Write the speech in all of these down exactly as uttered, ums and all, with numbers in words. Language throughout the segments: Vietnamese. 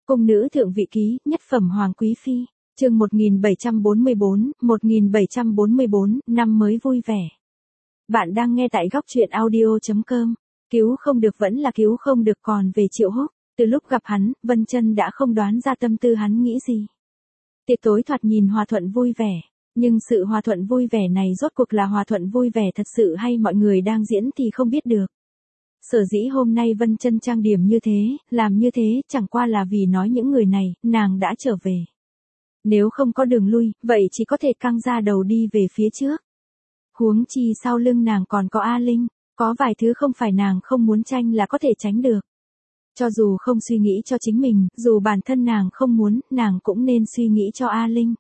Cung nữ thượng vị ký, nhất phẩm hoàng quý phi, chương một nghìn bảy trăm bốn mươi bốn, một nghìn bảy trăm bốn mươi bốn, năm mới vui vẻ. Bạn đang nghe tại góc truyện audio chấm com. Cứu không được vẫn là cứu không được, còn về Triệu Húc, từ lúc gặp hắn, Vân Chân đã không đoán ra tâm tư hắn nghĩ gì. Tiệc tối thoạt nhìn hòa thuận vui vẻ, nhưng sự hòa thuận vui vẻ này rốt cuộc là hòa thuận vui vẻ thật sự hay mọi người đang diễn thì không biết được. Sở dĩ hôm nay Vân Chân trang điểm như thế, làm như thế, chẳng qua là vì nói những người này, nàng đã trở về. Nếu không có đường lui, vậy chỉ có thể căng ra đầu đi về phía trước. Huống chi sau lưng nàng còn có A Linh, có vài thứ không phải nàng không muốn tranh là có thể tránh được. Cho dù không suy nghĩ cho chính mình, dù bản thân nàng không muốn, nàng cũng nên suy nghĩ cho A Linh.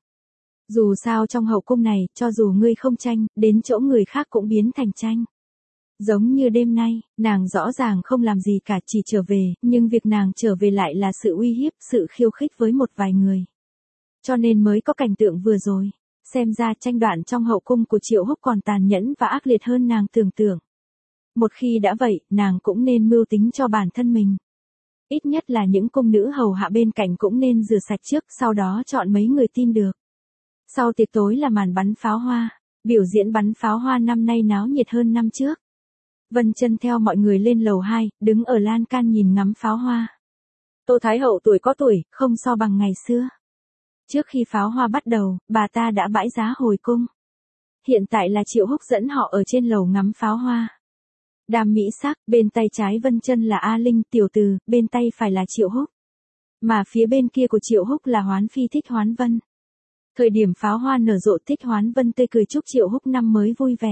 Dù sao trong hậu cung này, cho dù ngươi không tranh, đến chỗ người khác cũng biến thành tranh. Giống như đêm nay, nàng rõ ràng không làm gì cả, chỉ trở về, nhưng việc nàng trở về lại là sự uy hiếp, sự khiêu khích với một vài người. Cho nên mới có cảnh tượng vừa rồi. Xem ra tranh đoạt trong hậu cung của Triệu Húc còn tàn nhẫn và ác liệt hơn nàng tưởng tượng. Một khi đã vậy, nàng cũng nên mưu tính cho bản thân mình. Ít nhất là những cung nữ hầu hạ bên cạnh cũng nên rửa sạch trước, sau đó chọn mấy người tin được. Sau tiệc tối là màn bắn pháo hoa. Biểu diễn bắn pháo hoa năm nay náo nhiệt hơn năm trước. Vân Chân theo mọi người lên lầu hai, đứng ở lan can nhìn ngắm pháo hoa. Tô Thái Hậu tuổi có tuổi, không so bằng ngày xưa. Trước khi pháo hoa bắt đầu, bà ta đã bãi giá hồi cung. Hiện tại là Triệu Húc dẫn họ ở trên lầu ngắm pháo hoa. Đàm mỹ sắc, bên tay trái Vân Chân là A Linh, tiểu từ, bên tay phải là Triệu Húc. Mà phía bên kia của Triệu Húc là Hoán Phi Thích Hoán Vân. Thời điểm pháo hoa nở rộ, Thích Hoán Vân tươi cười chúc Triệu Húc năm mới vui vẻ.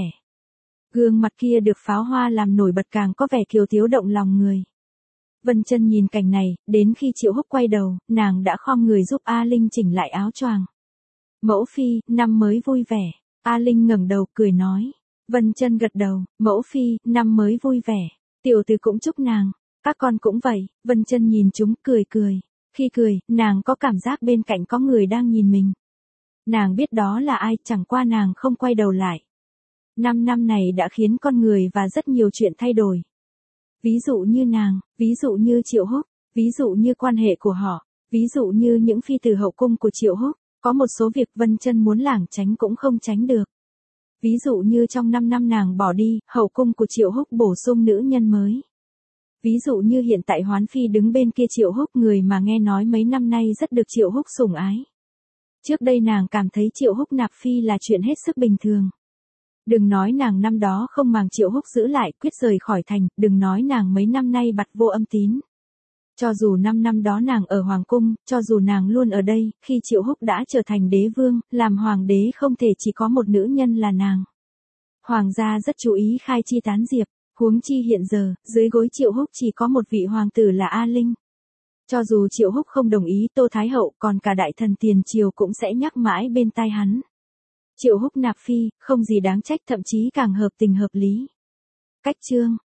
Gương mặt kia được pháo hoa làm nổi bật càng có vẻ kiều thiếu động lòng người. Vân Chân nhìn cảnh này, đến khi Triệu Húc quay đầu, nàng đã khom người giúp A Linh chỉnh lại áo choàng. Mẫu phi, năm mới vui vẻ. A Linh ngẩng đầu cười nói. Vân Chân gật đầu, mẫu phi, năm mới vui vẻ. Tiểu từ cũng chúc nàng, các con cũng vậy. Vân Chân nhìn chúng cười cười. Khi cười, nàng có cảm giác bên cạnh có người đang nhìn mình. Nàng biết đó là ai, chẳng qua nàng không quay đầu lại. Năm năm này đã khiến con người và rất nhiều chuyện thay đổi. Ví dụ như nàng, ví dụ như Triệu Húc, ví dụ như quan hệ của họ, ví dụ như những phi tử hậu cung của Triệu Húc, có một số việc Vân Chân muốn lảng tránh cũng không tránh được. Ví dụ như trong năm năm nàng bỏ đi, hậu cung của Triệu Húc bổ sung nữ nhân mới. Ví dụ như hiện tại Hoán Phi đứng bên kia Triệu Húc, người mà nghe nói mấy năm nay rất được Triệu Húc sủng ái. Trước đây nàng cảm thấy Triệu Húc nạp phi là chuyện hết sức bình thường. Đừng nói nàng năm đó không màng Triệu Húc giữ lại, quyết rời khỏi thành, đừng nói nàng mấy năm nay bặt vô âm tín. Cho dù năm năm đó nàng ở hoàng cung, cho dù nàng luôn ở đây, khi Triệu Húc đã trở thành đế vương, làm hoàng đế không thể chỉ có một nữ nhân là nàng. Hoàng gia rất chú ý khai chi tán diệp, huống chi hiện giờ, dưới gối Triệu Húc chỉ có một vị hoàng tử là A Linh. Cho dù Triệu Húc không đồng ý, Tô Thái Hậu còn cả đại thần tiền triều cũng sẽ nhắc mãi bên tai hắn. Triệu Húc nạp phi, không gì đáng trách, thậm chí càng hợp tình hợp lý. Cách chương,